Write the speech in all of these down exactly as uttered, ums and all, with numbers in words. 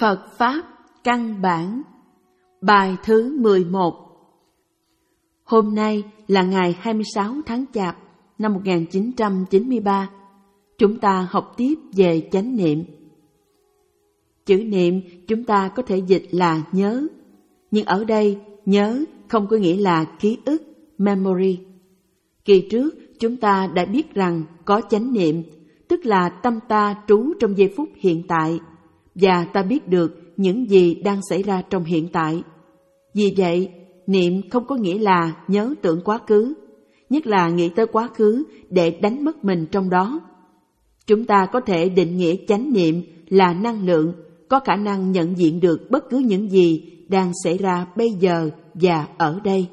Phật Pháp Căn Bản. Bài thứ mười một. Hôm nay là ngày hai mươi sáu tháng Chạp năm một nghìn chín trăm chín mươi ba. Chúng ta học tiếp về chánh niệm. Chữ niệm chúng ta có thể dịch là nhớ, nhưng ở đây nhớ không có nghĩa là ký ức, memory. Kỳ trước chúng ta đã biết rằng có chánh niệm, tức là tâm ta trú trong giây phút hiện tại, và ta biết được những gì đang xảy ra trong hiện tại. Vì vậy, niệm không có nghĩa là nhớ tưởng quá khứ, nhất là nghĩ tới quá khứ để đánh mất mình trong đó. Chúng ta có thể định nghĩa chánh niệm là năng lượng, có khả năng nhận diện được bất cứ những gì đang xảy ra bây giờ và ở đây.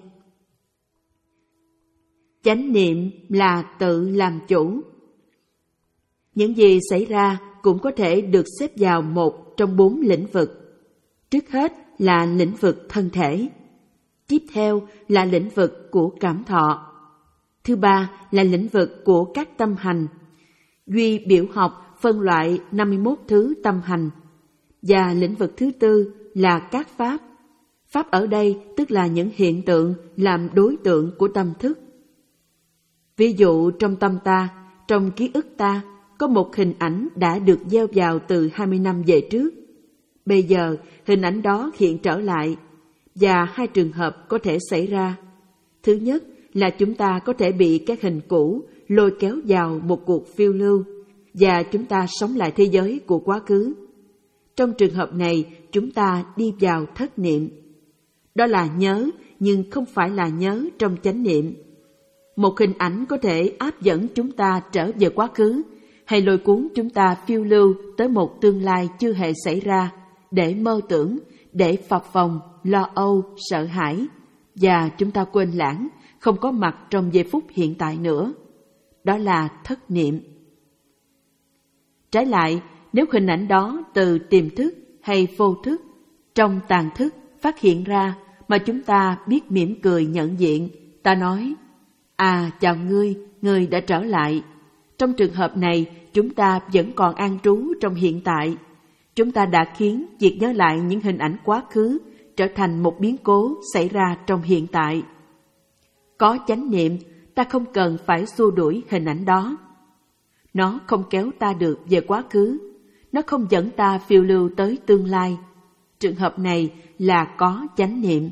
Chánh niệm là tự làm chủ. Những gì xảy ra cũng có thể được xếp vào một trong bốn lĩnh vực. Trước hết là lĩnh vực thân thể. Tiếp theo là lĩnh vực của cảm thọ. Thứ ba là lĩnh vực của các tâm hành. Duy biểu học phân loại năm mươi mốt thứ tâm hành. Và lĩnh vực thứ tư là các pháp. Pháp ở đây tức là những hiện tượng làm đối tượng của tâm thức. Ví dụ trong tâm ta, trong ký ức ta, có một hình ảnh đã được gieo vào từ hai mươi năm về trước. Bây giờ, hình ảnh đó hiện trở lại, và hai trường hợp có thể xảy ra. Thứ nhất là chúng ta có thể bị các hình cũ lôi kéo vào một cuộc phiêu lưu, và chúng ta sống lại thế giới của quá khứ. Trong trường hợp này, chúng ta đi vào thất niệm. Đó là nhớ, nhưng không phải là nhớ trong chánh niệm. Một hình ảnh có thể áp dẫn chúng ta trở về quá khứ, hay lôi cuốn chúng ta phiêu lưu tới một tương lai chưa hề xảy ra, để mơ tưởng, để phập phồng, lo âu, sợ hãi, và chúng ta quên lãng, không có mặt trong giây phút hiện tại nữa. Đó là thất niệm. Trái lại, nếu hình ảnh đó từ tiềm thức hay vô thức, trong tàng thức phát hiện ra mà chúng ta biết mỉm cười nhận diện, ta nói, à chào ngươi, ngươi đã trở lại. Trong trường hợp này, chúng ta vẫn còn an trú trong hiện tại. Chúng ta đã khiến việc nhớ lại những hình ảnh quá khứ trở thành một biến cố xảy ra trong hiện tại. Có chánh niệm, ta không cần phải xua đuổi hình ảnh đó. Nó không kéo ta được về quá khứ. Nó không dẫn ta phiêu lưu tới tương lai. Trường hợp này là có chánh niệm.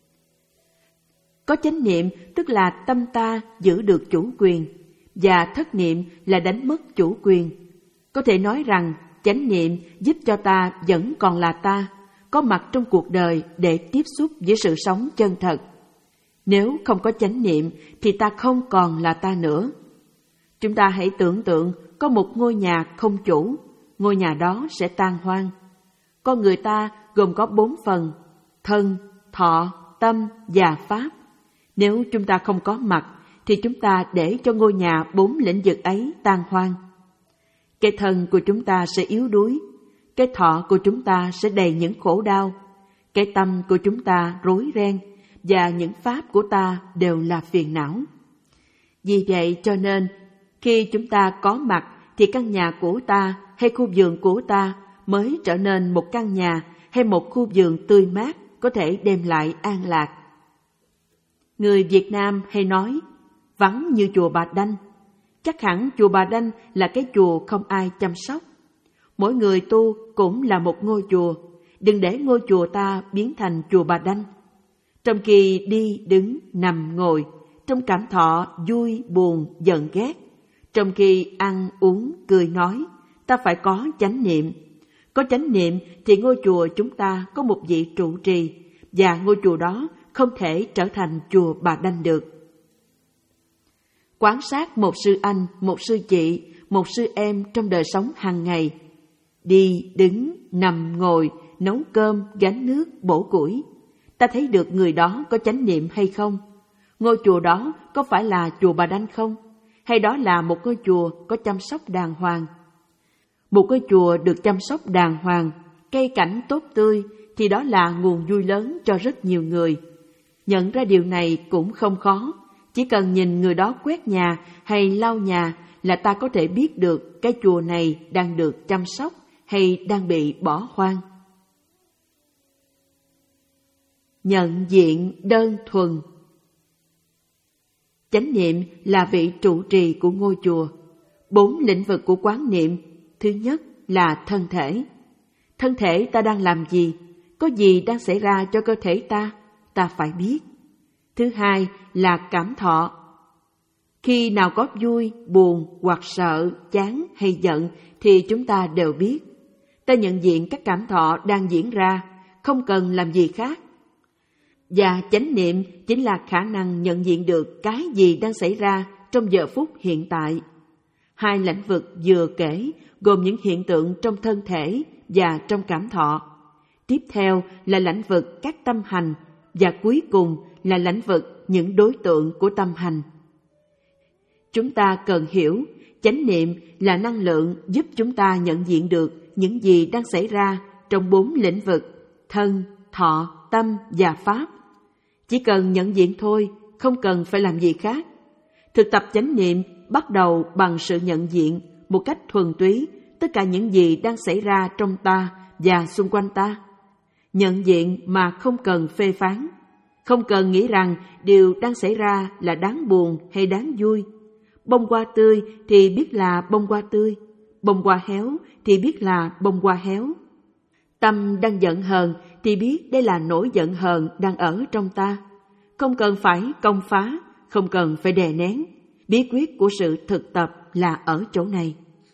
Có chánh niệm tức là tâm ta giữ được chủ quyền, và thất niệm là đánh mất chủ quyền. Có thể nói rằng chánh niệm giúp cho ta vẫn còn là ta, có mặt trong cuộc đời để tiếp xúc với sự sống chân thật. Nếu không có chánh niệm thì ta không còn là ta nữa. Chúng ta hãy tưởng tượng có một ngôi nhà không chủ, ngôi nhà đó sẽ tan hoang. Con người ta gồm có bốn phần: thân, thọ, tâm và pháp. Nếu chúng ta không có mặt thì chúng ta để cho ngôi nhà bốn lĩnh vực ấy tan hoang. Cái thân của chúng ta sẽ yếu đuối, cái thọ của chúng ta sẽ đầy những khổ đau, cái tâm của chúng ta rối ren, và những pháp của ta đều là phiền não. Vì vậy cho nên, khi chúng ta có mặt thì căn nhà của ta hay khu vườn của ta mới trở nên một căn nhà hay một khu vườn tươi mát có thể đem lại an lạc. Người Việt Nam hay nói, vắng như chùa Bà Đanh. Chắc hẳn chùa Bà Đanh là cái chùa không ai chăm sóc. Mỗi người tu cũng là một ngôi chùa. Đừng để ngôi chùa ta biến thành chùa Bà Đanh. Trong khi đi, đứng, nằm, ngồi, trong cảm thọ vui, buồn, giận, ghét, trong khi ăn, uống, cười, nói, ta phải có chánh niệm. Có chánh niệm thì ngôi chùa chúng ta có một vị trụ trì, và ngôi chùa đó không thể trở thành chùa Bà Đanh được. Quan sát một sư anh, một sư chị, một sư em trong đời sống hàng ngày. Đi, đứng, nằm, ngồi, nấu cơm, gánh nước, bổ củi. Ta thấy được người đó có chánh niệm hay không? Ngôi chùa đó có phải là chùa Bà Đanh không? Hay đó là một ngôi chùa có chăm sóc đàng hoàng? Một ngôi chùa được chăm sóc đàng hoàng, cây cảnh tốt tươi, thì đó là nguồn vui lớn cho rất nhiều người. Nhận ra điều này cũng không khó. Chỉ cần nhìn người đó quét nhà hay lau nhà là ta có thể biết được cái chùa này đang được chăm sóc hay đang bị bỏ hoang. Nhận diện đơn thuần. Chánh niệm là vị trụ trì của ngôi chùa. Bốn lĩnh vực của quán niệm. Thứ nhất là thân thể. Thân thể ta đang làm gì? Có gì đang xảy ra cho cơ thể ta? Ta phải biết. Thứ hai là cảm thọ. Khi nào có vui, buồn hoặc sợ, chán hay giận thì chúng ta đều biết. Ta nhận diện các cảm thọ đang diễn ra, không cần làm gì khác. Và chánh niệm chính là khả năng nhận diện được cái gì đang xảy ra trong giờ phút hiện tại. Hai lĩnh vực vừa kể gồm những hiện tượng trong thân thể và trong cảm thọ. Tiếp theo là lĩnh vực các tâm hành và cuối cùng là lĩnh vực những đối tượng của tâm hành. Chúng ta cần hiểu, chánh niệm là năng lượng giúp chúng ta nhận diện được những gì đang xảy ra trong bốn lĩnh vực thân, thọ, tâm và pháp. Chỉ cần nhận diện thôi, không cần phải làm gì khác. Thực tập chánh niệm bắt đầu bằng sự nhận diện một cách thuần túy tất cả những gì đang xảy ra trong ta và xung quanh ta. Nhận diện mà không cần phê phán, không cần nghĩ rằng điều đang xảy ra là đáng buồn hay đáng vui. Bông hoa tươi thì biết là bông hoa tươi, bông hoa héo thì biết là bông hoa héo. Tâm đang giận hờn thì biết đây là nỗi giận hờn đang ở trong ta. Không cần phải công phá, không cần phải đè nén. Bí quyết của sự thực tập là ở chỗ này.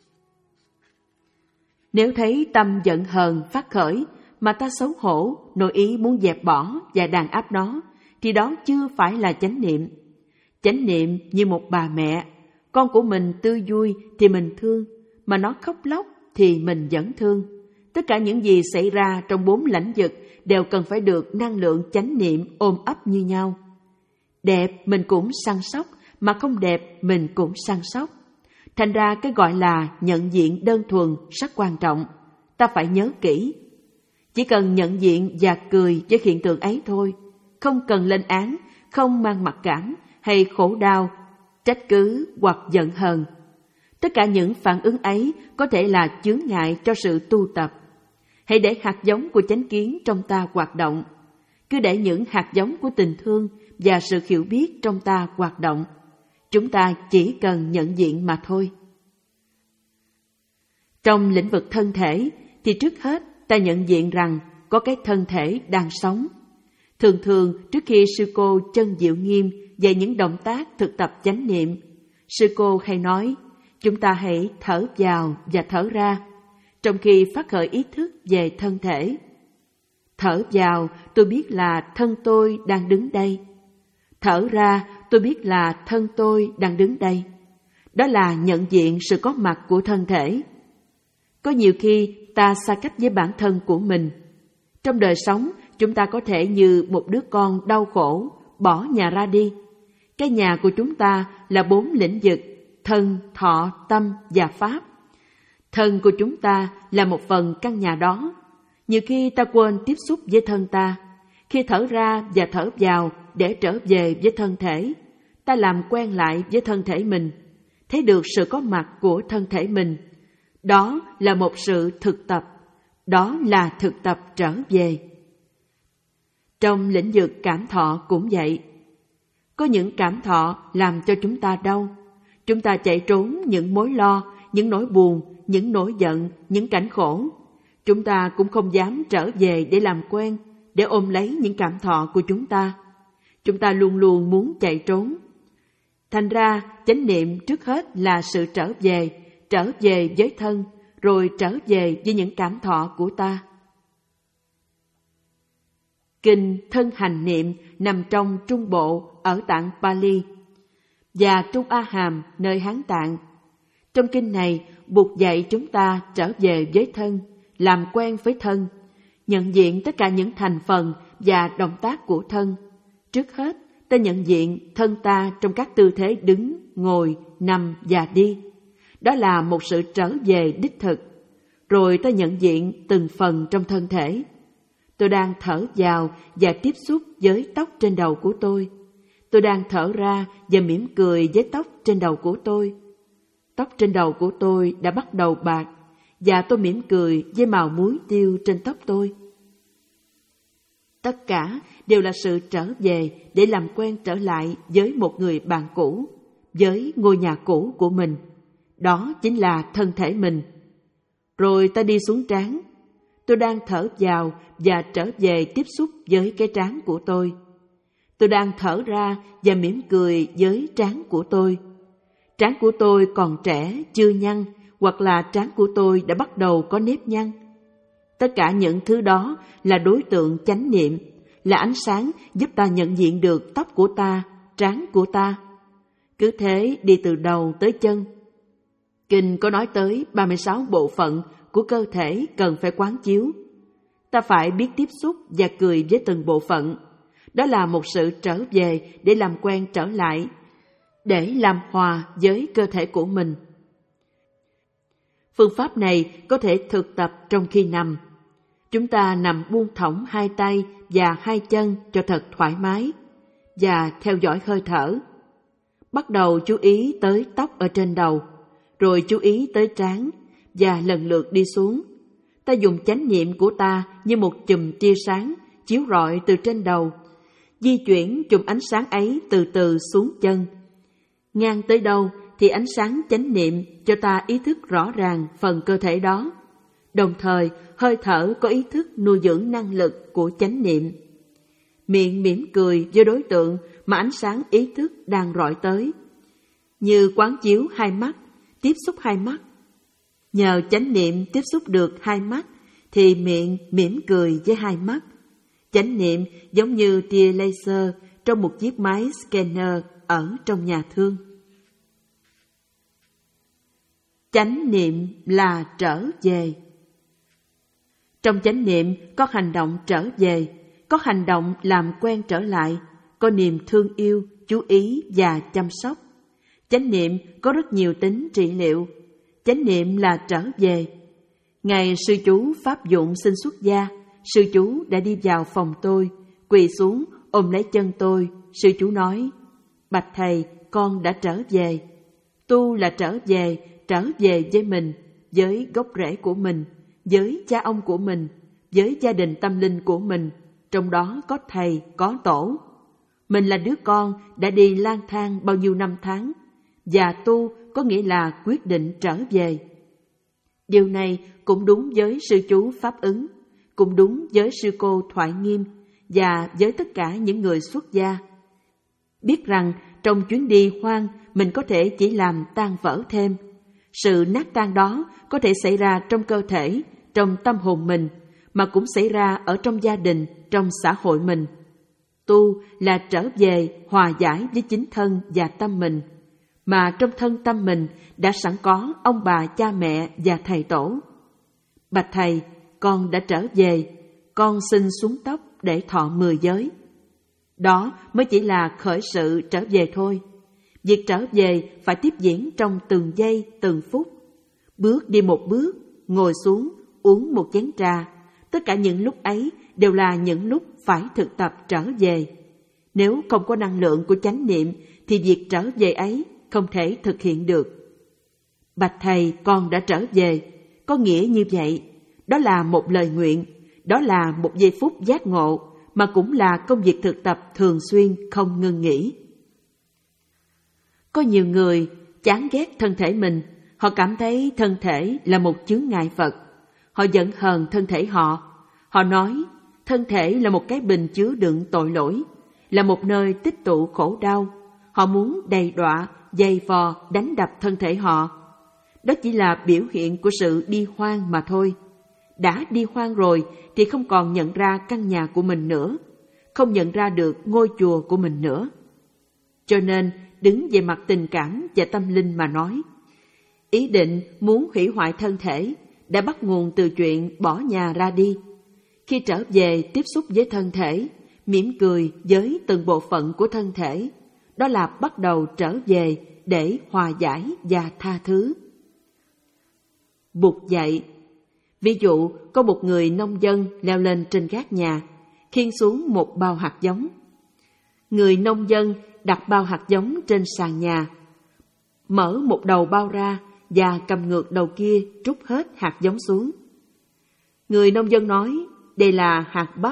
Nếu thấy tâm giận hờn phát khởi mà ta xấu hổ, nội ý muốn dẹp bỏ và đàn áp nó, thì đó chưa phải là chánh niệm. Chánh niệm như một bà mẹ, con của mình tươi vui thì mình thương, mà nó khóc lóc thì mình vẫn thương. Tất cả những gì xảy ra trong bốn lãnh vực đều cần phải được năng lượng chánh niệm ôm ấp như nhau. Đẹp mình cũng săn sóc, mà không đẹp mình cũng săn sóc. Thành ra cái gọi là nhận diện đơn thuần rất quan trọng. Ta phải nhớ kỹ. Chỉ cần nhận diện và cười với hiện tượng ấy thôi. Không cần lên án, không mang mặc cảm hay khổ đau, trách cứ hoặc giận hờn. Tất cả những phản ứng ấy có thể là chướng ngại cho sự tu tập. Hãy để hạt giống của chánh kiến trong ta hoạt động. Cứ để những hạt giống của tình thương và sự hiểu biết trong ta hoạt động. Chúng ta chỉ cần nhận diện mà thôi. Trong lĩnh vực thân thể thì trước hết ta nhận diện rằng có cái thân thể đang sống. Thường thường trước khi sư cô Chân Diệu Nghiêm dạy những động tác thực tập chánh niệm, sư cô hay nói chúng ta hãy thở vào và thở ra trong khi phát khởi ý thức về thân thể. Thở vào tôi biết là thân tôi đang đứng đây. Thở ra tôi biết là thân tôi đang đứng đây. Đó là nhận diện sự có mặt của thân thể. Có nhiều khi ta xa cách với bản thân của mình. Trong đời sống, chúng ta có thể như một đứa con đau khổ, bỏ nhà ra đi. Cái nhà của chúng ta là bốn lĩnh vực, thân, thọ, tâm và pháp. Thân của chúng ta là một phần căn nhà đó. Nhiều khi ta quên tiếp xúc với thân ta. Khi thở ra và thở vào để trở về với thân thể, ta làm quen lại với thân thể mình, thấy được sự có mặt của thân thể mình. Đó là một sự thực tập, đó là thực tập trở về. Trong lĩnh vực cảm thọ cũng vậy. Có những cảm thọ làm cho chúng ta đau. Chúng ta chạy trốn những mối lo, những nỗi buồn, những nỗi giận, những cảnh khổ. Chúng ta cũng không dám trở về để làm quen, để ôm lấy những cảm thọ của chúng ta. Chúng ta luôn luôn muốn chạy trốn. Thành ra, chánh niệm trước hết là sự trở về, trở về với thân, rồi trở về với những cảm thọ của ta. Kinh Thân Hành Niệm nằm trong Trung Bộ ở tạng Pali và Trung A Hàm nơi Hán Tạng. Trong kinh này, Bụt dạy chúng ta trở về với thân, làm quen với thân, nhận diện tất cả những thành phần và động tác của thân. Trước hết, ta nhận diện thân ta trong các tư thế đứng, ngồi, nằm và đi. Đó là một sự trở về đích thực. Rồi ta nhận diện từng phần trong thân thể. Tôi đang thở vào và tiếp xúc với tóc trên đầu của tôi. Tôi đang thở ra và mỉm cười với tóc trên đầu của tôi. Tóc trên đầu của tôi đã bắt đầu bạc và tôi mỉm cười với màu muối tiêu trên tóc tôi. Tất cả đều là sự trở về để làm quen trở lại với một người bạn cũ, với ngôi nhà cũ của mình. Đó chính là thân thể mình. Rồi ta đi xuống trán. Tôi đang thở vào và trở về tiếp xúc với cái trán của tôi. Tôi đang thở ra và mỉm cười với trán của tôi. Trán của tôi còn trẻ, chưa nhăn, hoặc là trán của tôi đã bắt đầu có nếp nhăn. Tất cả những thứ đó là đối tượng chánh niệm, là ánh sáng giúp ta nhận diện được tóc của ta, trán của ta. Cứ thế đi từ đầu tới chân. Kinh có nói tới ba mươi sáu bộ phận của cơ thể cần phải quán chiếu. Ta phải biết tiếp xúc và cười với từng bộ phận. Đó là một sự trở về để làm quen trở lại, để làm hòa với cơ thể của mình. Phương pháp này có thể thực tập trong khi nằm. Chúng ta nằm buông thõng hai tay và hai chân cho thật thoải mái và theo dõi hơi thở. Bắt đầu chú ý tới tóc ở trên đầu, rồi chú ý tới trán và lần lượt đi xuống. Ta dùng chánh niệm của ta như một chùm tia sáng chiếu rọi từ trên đầu, di chuyển chùm ánh sáng ấy từ từ xuống chân. Ngang tới đâu thì ánh sáng chánh niệm cho ta ý thức rõ ràng phần cơ thể đó. Đồng thời, hơi thở có ý thức nuôi dưỡng năng lực của chánh niệm. Miệng mỉm cười với đối tượng mà ánh sáng ý thức đang rọi tới. Như quán chiếu hai mắt, tiếp xúc hai mắt. Nhờ chánh niệm tiếp xúc được hai mắt, thì miệng mỉm cười với hai mắt. Chánh niệm giống như tia laser trong một chiếc máy scanner ở trong nhà thương. Chánh niệm là trở về. Trong chánh niệm có hành động trở về, có hành động làm quen trở lại, có niềm thương yêu, chú ý và chăm sóc. Chánh niệm có rất nhiều tính trị liệu. Chánh niệm là trở về. Ngày sư chú Pháp Dụng xin xuất gia, sư chú đã đi vào phòng tôi, quỳ xuống ôm lấy chân tôi. Sư chú nói: "Bạch thầy, con đã trở về. Tu là trở về, trở về với mình, với gốc rễ của mình, với cha ông của mình, với gia đình tâm linh của mình, trong đó có thầy, có tổ. Mình là đứa con đã đi lang thang bao nhiêu năm tháng, và tu có nghĩa là quyết định trở về." Điều này cũng đúng với sư chú Pháp Ứng, cũng đúng với sư cô Thoại Nghiêm và với tất cả những người xuất gia. Biết rằng trong chuyến đi hoang mình có thể chỉ làm tan vỡ thêm. Sự nát tan đó có thể xảy ra trong cơ thể, trong tâm hồn mình, mà cũng xảy ra ở trong gia đình, trong xã hội mình. Tu là trở về hòa giải với chính thân và tâm mình, mà trong thân tâm mình đã sẵn có ông bà, cha mẹ và thầy tổ. Bạch thầy, con đã trở về, con xin xuống tóc để thọ mười giới. Đó mới chỉ là khởi sự trở về thôi. Việc trở về phải tiếp diễn trong từng giây, từng phút. Bước đi một bước, ngồi xuống, uống một chén trà. Tất cả những lúc ấy đều là những lúc phải thực tập trở về. Nếu không có năng lượng của chánh niệm thì việc trở về ấy không thể thực hiện được. Bạch thầy, con đã trở về, có nghĩa như vậy. Đó là một lời nguyện, đó là một giây phút giác ngộ, mà cũng là công việc thực tập thường xuyên không ngừng nghỉ. Có nhiều người chán ghét thân thể mình, họ cảm thấy thân thể là một chướng ngại vật. Họ giận hờn thân thể họ. Họ nói thân thể là một cái bình chứa đựng tội lỗi, là một nơi tích tụ khổ đau. Họ muốn đầy đọa, giày vò, đánh đập thân thể họ. Đó chỉ là biểu hiện của sự đi hoang mà thôi. Đã đi hoang rồi thì không còn nhận ra căn nhà của mình nữa, không nhận ra được ngôi chùa của mình nữa. Cho nên, đứng về mặt tình cảm và tâm linh mà nói, ý định muốn hủy hoại thân thể đã bắt nguồn từ chuyện bỏ nhà ra đi. Khi trở về tiếp xúc với thân thể, mỉm cười với từng bộ phận của thân thể, đó là bắt đầu trở về để hòa giải và tha thứ. Bụt dạy, ví dụ có một người nông dân leo lên trên gác nhà, khiêng xuống một bao hạt giống. Người nông dân đặt bao hạt giống trên sàn nhà, mở một đầu bao ra và cầm ngược đầu kia trút hết hạt giống xuống. Người nông dân nói, đây là hạt bắp,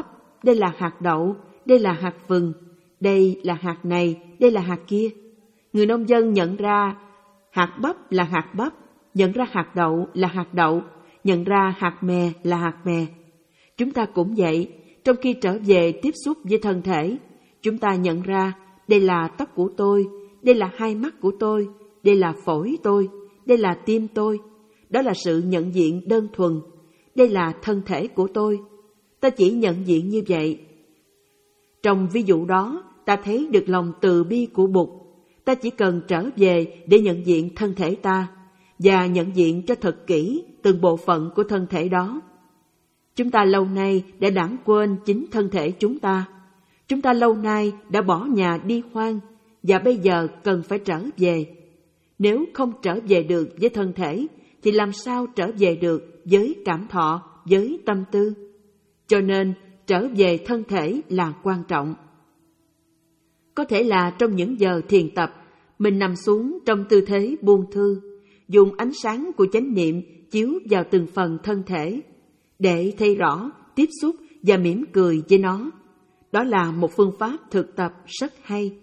đây là hạt đậu, đây là hạt vừng, đây là hạt này, đây là hạt kia. Người nông dân nhận ra hạt bắp là hạt bắp, nhận ra hạt đậu là hạt đậu, nhận ra hạt mè là hạt mè. Chúng ta cũng vậy, trong khi trở về tiếp xúc với thân thể, chúng ta nhận ra đây là tóc của tôi, đây là hai mắt của tôi, đây là phổi tôi, đây là tim tôi. Đó là sự nhận diện đơn thuần. Đây là thân thể của tôi. Ta chỉ nhận diện như vậy. Trong ví dụ đó, ta thấy được lòng từ bi của Bụt. Ta chỉ cần trở về để nhận diện thân thể ta và nhận diện cho thật kỹ từng bộ phận của thân thể đó. Chúng ta lâu nay đã lãng quên chính thân thể chúng ta. Chúng ta lâu nay đã bỏ nhà đi hoang và bây giờ cần phải trở về. Nếu không trở về được với thân thể thì làm sao trở về được với cảm thọ, với tâm tư? Cho nên trở về thân thể là quan trọng. Có thể là trong những giờ thiền tập, mình nằm xuống trong tư thế buông thư, dùng ánh sáng của chánh niệm chiếu vào từng phần thân thể, để thấy rõ, tiếp xúc và mỉm cười với nó. Đó là một phương pháp thực tập rất hay.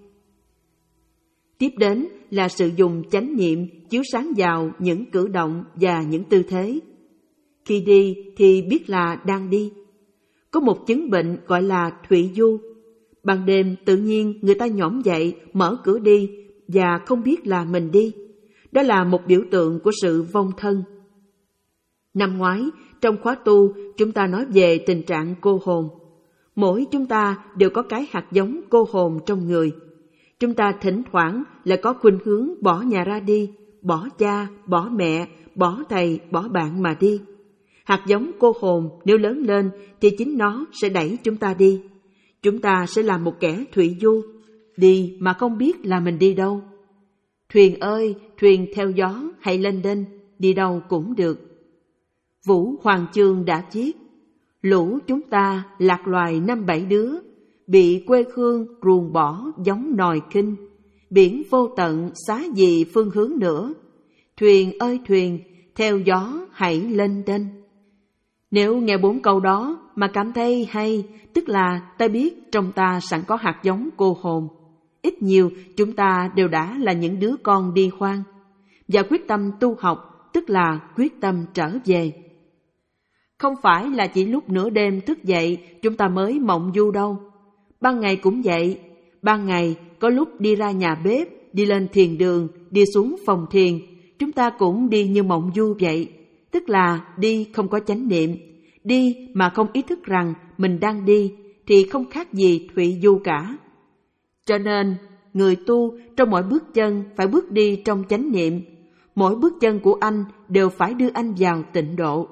Tiếp đến là sự dùng chánh niệm chiếu sáng vào những cử động và những tư thế. Khi đi thì biết là đang đi. Có một chứng bệnh gọi là thụy du. Ban đêm tự nhiên người ta nhổm dậy, mở cửa đi và không biết là mình đi. Đó là một biểu tượng của sự vong thân. Năm ngoái, trong khóa tu, chúng ta nói về tình trạng cô hồn. Mỗi chúng ta đều có cái hạt giống cô hồn trong người. Chúng ta thỉnh thoảng lại có khuynh hướng bỏ nhà ra đi, bỏ cha, bỏ mẹ, bỏ thầy, bỏ bạn mà đi. Hạt giống cô hồn nếu lớn lên thì chính nó sẽ đẩy chúng ta đi. Chúng ta sẽ là một kẻ thụy du, đi mà không biết là mình đi đâu. Thuyền ơi, thuyền theo gió hãy lên đên, đi đâu cũng được. Vũ Hoàng Chương đã viết: lũ chúng ta lạc loài năm bảy đứa, bị quê hương ruồng bỏ giống nòi kinh, biển vô tận xá gì phương hướng nữa. Thuyền ơi thuyền, theo gió hãy lên đên. Nếu nghe bốn câu đó mà cảm thấy hay, tức là ta biết trong ta sẵn có hạt giống cô hồn. Ít nhiều chúng ta đều đã là những đứa con đi hoang. Và quyết tâm tu học, tức là quyết tâm trở về. Không phải là chỉ lúc nửa đêm thức dậy chúng ta mới mộng du đâu. Ban ngày cũng vậy. Ban ngày có lúc đi ra nhà bếp, đi lên thiền đường, đi xuống phòng thiền, chúng ta cũng đi như mộng du vậy. Tức là đi không có chánh niệm. Đi mà không ý thức rằng mình đang đi thì không khác gì thụy du cả. Cho nên người tu trong mỗi bước chân phải bước đi trong chánh niệm. Mỗi bước chân của anh đều phải đưa anh vào tịnh độ.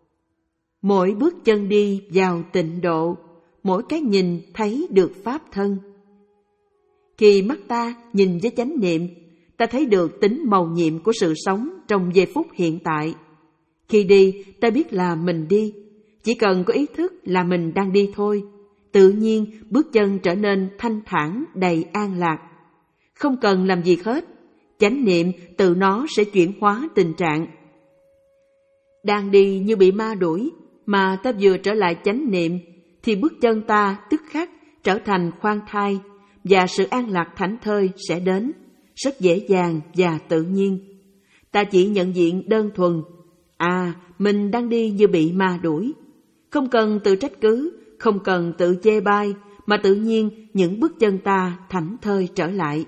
Mỗi bước chân đi vào tịnh độ, mỗi cái nhìn thấy được pháp thân. Khi mắt ta nhìn với chánh niệm, ta thấy được tính mầu nhiệm của sự sống trong giây phút hiện tại. Khi đi, ta biết là mình đi. Chỉ cần có ý thức là mình đang đi thôi. Tự nhiên bước chân trở nên thanh thản, đầy an lạc. Không cần làm gì hết. Chánh niệm tự nó sẽ chuyển hóa tình trạng. Đang đi như bị ma đuổi, mà ta vừa trở lại chánh niệm, thì bước chân ta tức khắc trở thành khoan thai, và sự an lạc thảnh thơi sẽ đến, rất dễ dàng và tự nhiên. Ta chỉ nhận diện đơn thuần, à, mình đang đi như bị ma đuổi. Không cần tự trách cứ, không cần tự chê bai, mà tự nhiên những bước chân ta thảnh thơi trở lại.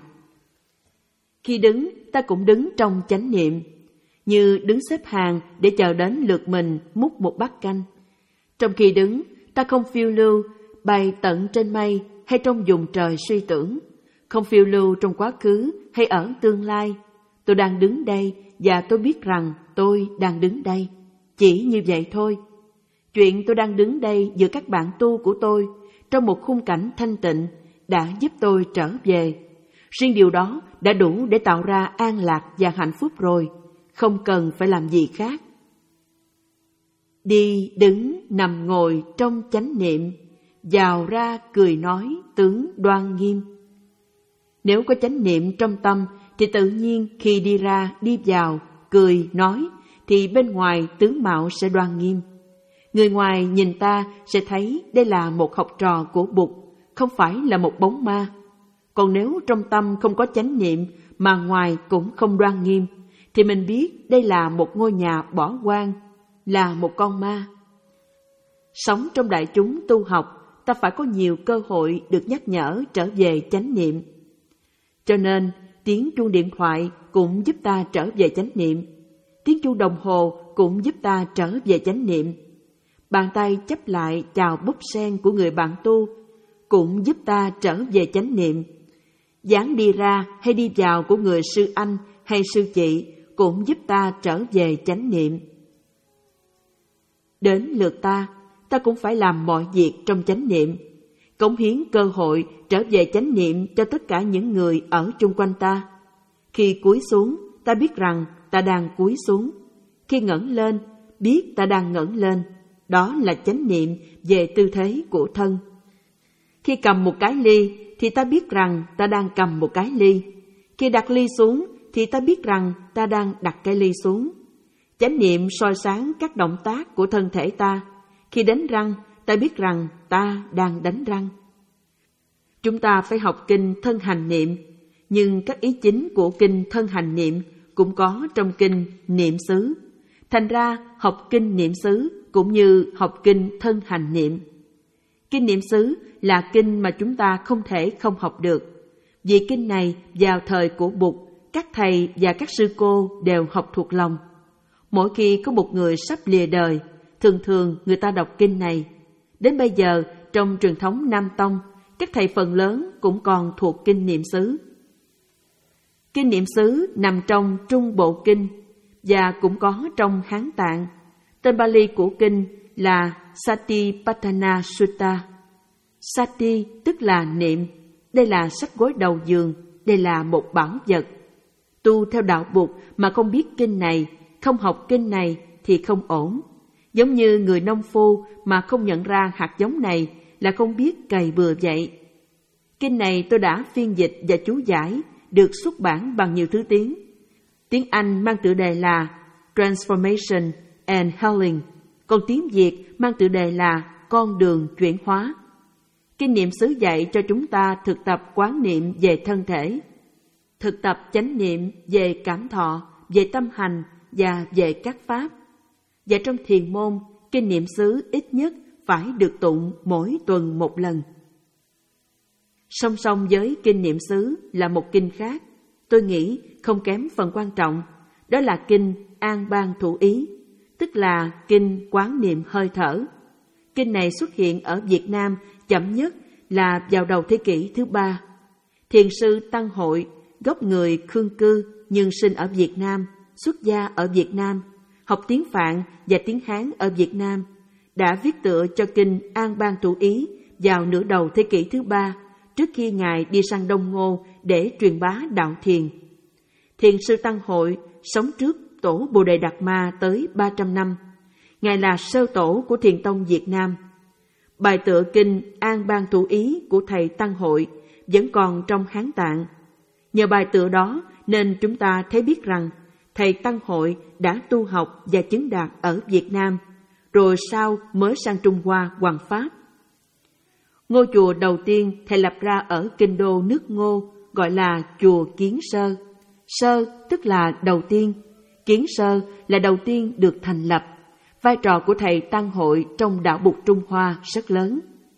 Khi đứng, ta cũng đứng trong chánh niệm, như đứng xếp hàng để chờ đến lượt mình múc một bát canh. Trong khi đứng, ta không phiêu lưu, bay tận trên mây hay trong vùng trời suy tưởng, không phiêu lưu trong quá khứ hay ở tương lai. Tôi đang đứng đây và tôi biết rằng tôi đang đứng đây. Chỉ như vậy thôi. Chuyện tôi đang đứng đây giữa các bạn tu của tôi trong một khung cảnh thanh tịnh đã giúp tôi trở về. Riêng điều đó đã đủ để tạo ra an lạc và hạnh phúc rồi, không cần phải làm gì khác. Đi, đứng, nằm ngồi trong chánh niệm, vào ra cười nói tướng đoan nghiêm. Nếu có chánh niệm trong tâm thì tự nhiên khi đi ra, đi vào, cười, nói thì bên ngoài tướng mạo sẽ đoan nghiêm. Người ngoài nhìn ta sẽ thấy đây là một học trò của Bụt, không phải là một bóng ma. Còn nếu trong tâm không có chánh niệm mà ngoài cũng không đoan nghiêm, thì mình biết đây là một ngôi nhà bỏ hoang, là một con ma. Sống trong đại chúng tu học, ta phải có nhiều cơ hội được nhắc nhở trở về chánh niệm. Cho nên, tiếng chuông điện thoại cũng giúp ta trở về chánh niệm. Tiếng chuông đồng hồ cũng giúp ta trở về chánh niệm. Bàn tay chắp lại chào búp sen của người bạn tu cũng giúp ta trở về chánh niệm. Dáng đi ra hay đi vào của người sư anh hay sư chị cũng giúp ta trở về chánh niệm. Đến lượt ta, ta cũng phải làm mọi việc trong chánh niệm, cống hiến cơ hội trở về chánh niệm cho tất cả những người ở chung quanh ta. Khi cúi xuống, ta biết rằng ta đang cúi xuống. Khi ngẩng lên, biết ta đang ngẩng lên. Đó là chánh niệm về tư thế của thân. Khi cầm một cái ly, thì ta biết rằng ta đang cầm một cái ly. Khi đặt ly xuống, thì ta biết rằng ta đang đặt cái ly xuống. Chánh niệm soi sáng các động tác của thân thể ta. Khi đánh răng, ta biết rằng ta đang đánh răng. Chúng ta phải học kinh thân hành niệm, nhưng các ý chính của kinh thân hành niệm cũng có trong kinh niệm xứ. Thành ra, học kinh niệm xứ cũng như học kinh thân hành niệm. Kinh niệm xứ là kinh mà chúng ta không thể không học được. Vì kinh này vào thời của Bụt, các thầy và các sư cô đều học thuộc lòng. Mỗi khi có một người sắp lìa đời, thường thường người ta đọc kinh này. Đến bây giờ, trong truyền thống Nam Tông, các thầy phần lớn cũng còn thuộc kinh niệm xứ. Kinh niệm xứ nằm trong Trung Bộ Kinh và cũng có trong Hán Tạng. Tên Pali của kinh là Satipatthana Sutta. Sati tức là niệm. Đây là sách gối đầu giường, đây là một bảo vật. Tu theo đạo Bụt mà không biết kinh này, không học kinh này thì không ổn. Giống như người nông phu mà không nhận ra hạt giống này là không biết cày bừa vậy. Kinh này tôi đã phiên dịch và chú giải, được xuất bản bằng nhiều thứ tiếng. Tiếng Anh mang tựa đề là Transformation and Healing, còn tiếng Việt mang tựa đề là Con đường chuyển hóa. Kinh niệm xứ dạy cho chúng ta thực tập quán niệm về thân thể, thực tập chánh niệm về cảm thọ, về tâm hành và về các pháp. Và trong thiền môn, kinh niệm xứ ít nhất phải được tụng mỗi tuần một lần. Song song với kinh niệm xứ là một kinh khác, tôi nghĩ không kém phần quan trọng, đó là kinh An Bang Thủ Ý, tức là kinh quán niệm hơi thở. Kinh này xuất hiện ở Việt Nam chậm nhất là vào đầu thế kỷ thứ ba. Thiền sư Tăng Hội, gốc người Khương Cư nhưng sinh ở Việt Nam, xuất gia ở Việt Nam, học tiếng Phạn và tiếng Hán ở Việt Nam, đã viết tựa cho kinh An Bang Thủ Ý vào nửa đầu thế kỷ thứ ba, trước khi Ngài đi sang Đông Ngô để truyền bá đạo thiền. Thiền sư Tăng Hội sống trước tổ Bồ Đề Đạt Ma tới ba trăm năm. Ngài là sơ tổ của Thiền tông Việt Nam. Bài tựa kinh An Bang Thủ Ý của thầy Tăng Hội vẫn còn trong Hán Tạng. Nhờ bài tựa đó nên chúng ta thấy biết rằng thầy Tăng Hội đã tu học và chứng đạt ở Việt Nam, rồi sau mới sang Trung Hoa hoằng pháp. Ngôi chùa đầu tiên thầy lập ra ở kinh đô nước Ngô gọi là chùa Kiến Sơ. Sơ tức là đầu tiên, Kiến Sơ là đầu tiên được thành lập. Vai trò của thầy Tăng Hội trong đạo Bụt Trung Hoa rất lớn.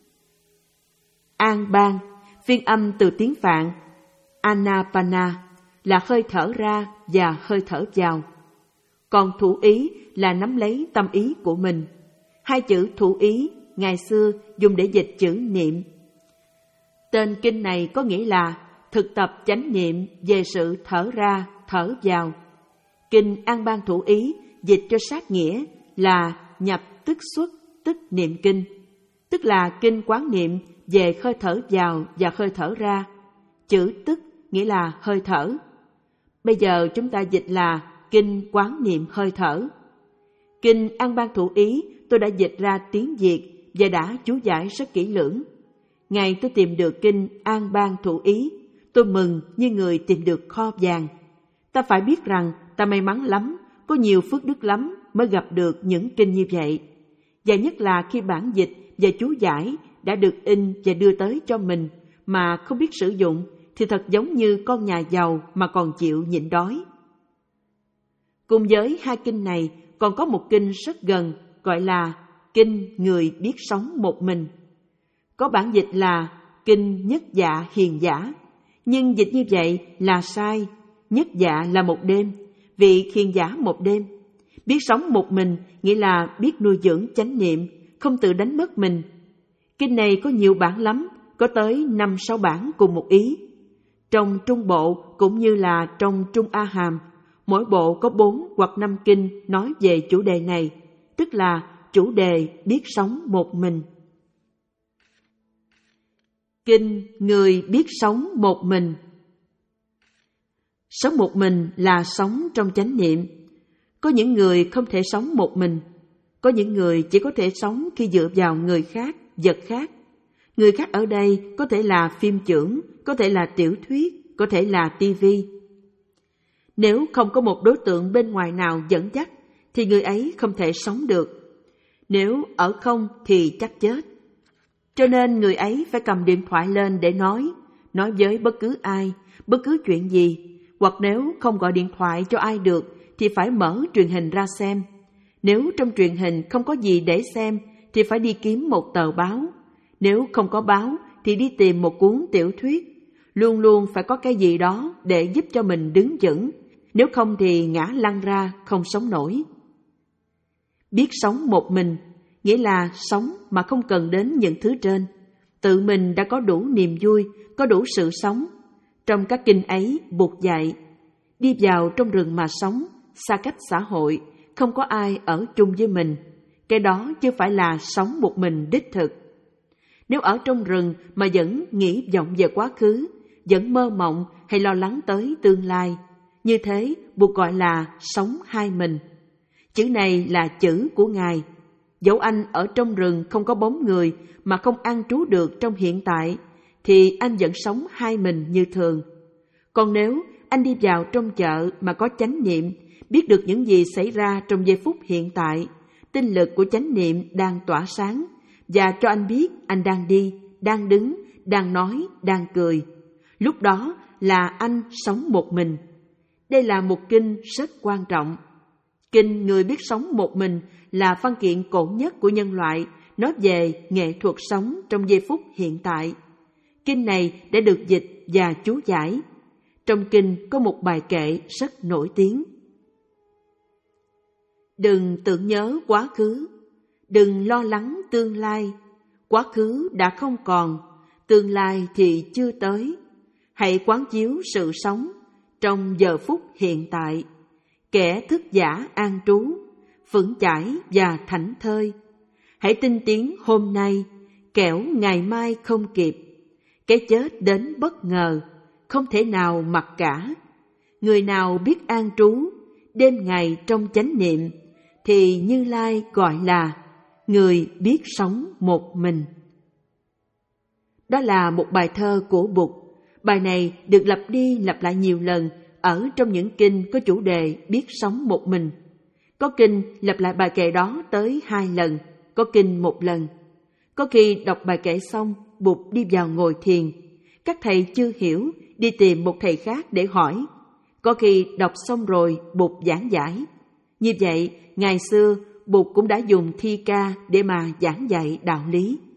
An Bang, phiên âm từ tiếng Phạn, Anapana là hơi thở ra và hơi thở vào. Còn thủ ý là nắm lấy tâm ý của mình. Hai chữ thủ ý ngày xưa dùng để dịch chữ niệm. Tên kinh này có nghĩa là thực tập chánh niệm về sự thở ra, thở vào. Kinh An Bang Thủ Ý dịch cho sát nghĩa là nhập tức xuất tức niệm kinh, tức là kinh quán niệm về hơi thở vào và hơi thở ra. Chữ tức nghĩa là hơi thở. Bây giờ chúng ta dịch là kinh quán niệm hơi thở. Kinh An Bang Thủ Ý tôi đã dịch ra tiếng Việt và đã chú giải rất kỹ lưỡng. Ngày tôi tìm được kinh An Bang Thủ Ý, tôi mừng như người tìm được kho vàng. Ta phải biết rằng ta may mắn lắm, có nhiều phước đức lắm mới gặp được những kinh như vậy. Và nhất là khi bản dịch và chú giải đã được in và đưa tới cho mình mà không biết sử dụng thì thật giống như con nhà giàu mà còn chịu nhịn đói. Cùng với hai kinh này còn có một kinh rất gần gọi là Kinh Người Biết Sống Một Mình. Có bản dịch là Kinh Nhất Dạ Hiền Giả, nhưng dịch như vậy là sai. Nhất dạ là một đêm, vị hiền giả một đêm. Biết sống một mình nghĩa là biết nuôi dưỡng chánh niệm, không tự đánh mất mình. Kinh này có nhiều bản lắm, có tới năm sáu bản cùng một ý. Trong Trung Bộ cũng như là trong Trung A Hàm, mỗi bộ có bốn hoặc năm kinh nói về chủ đề này, tức là chủ đề biết sống một mình. Kinh Người Biết Sống Một Mình. Sống một mình là sống trong chánh niệm. Có những người không thể sống một mình. Có những người chỉ có thể sống khi dựa vào người khác, vật khác. Người khác ở đây có thể là phim chưởng, có thể là tiểu thuyết, có thể là tivi. Nếu không có một đối tượng bên ngoài nào dẫn dắt, thì người ấy không thể sống được. Nếu ở không thì chắc chết. Cho nên người ấy phải cầm điện thoại lên để nói, nói với bất cứ ai, bất cứ chuyện gì. Hoặc nếu không gọi điện thoại cho ai được thì phải mở truyền hình ra xem. Nếu trong truyền hình không có gì để xem thì phải đi kiếm một tờ báo. Nếu không có báo thì đi tìm một cuốn tiểu thuyết. Luôn luôn phải có cái gì đó để giúp cho mình đứng vững. Nếu không thì ngã lăn ra không sống nổi. Biết sống một mình nghĩa là sống mà không cần đến những thứ trên. Tự mình đã có đủ niềm vui, có đủ sự sống. Trong các kinh ấy, Bụt dạy, đi vào trong rừng mà sống, xa cách xã hội, không có ai ở chung với mình. Cái đó chứ phải là sống một mình đích thực. Nếu ở trong rừng mà vẫn nghĩ vọng về quá khứ, vẫn mơ mộng hay lo lắng tới tương lai, như thế Bụt gọi là sống hai mình. Chữ này là chữ của Ngài. Dẫu anh ở trong rừng không có bóng người mà không an trú được trong hiện tại, thì anh vẫn sống hai mình như thường. Còn nếu anh đi vào trong chợ mà có chánh niệm, biết được những gì xảy ra trong giây phút hiện tại, tinh lực của chánh niệm đang tỏa sáng, và cho anh biết anh đang đi, đang đứng, đang nói, đang cười. Lúc đó là anh sống một mình. Đây là một kinh rất quan trọng. Kinh Người Biết Sống Một Mình là văn kiện cổ nhất của nhân loại, nói về nghệ thuật sống trong giây phút hiện tại. Kinh này đã được dịch và chú giải. Trong kinh có một bài kệ rất nổi tiếng. Đừng tưởng nhớ quá khứ, đừng lo lắng tương lai. Quá khứ đã không còn, tương lai thì chưa tới. Hãy quán chiếu sự sống trong giờ phút hiện tại. Kẻ thức giả an trú, vững chãi và thảnh thơi. Hãy tinh tiến hôm nay, kẻo ngày mai không kịp. Cái chết đến bất ngờ, không thể nào mặc cả. Người nào biết an trú, đêm ngày trong chánh niệm, thì Như Lai gọi là người biết sống một mình. Đó là một bài thơ của Bụt. Bài này được lặp đi lặp lại nhiều lần ở trong những kinh có chủ đề biết sống một mình. Có kinh lặp lại bài kệ đó tới hai lần, có kinh một lần. Có khi đọc bài kệ xong, Bụt đi vào ngồi thiền. Các thầy chưa hiểu, đi tìm một thầy khác để hỏi. Có khi đọc xong rồi, Bụt giảng giải. Như vậy, ngày xưa, Bụt cũng đã dùng thi ca để mà giảng dạy đạo lý.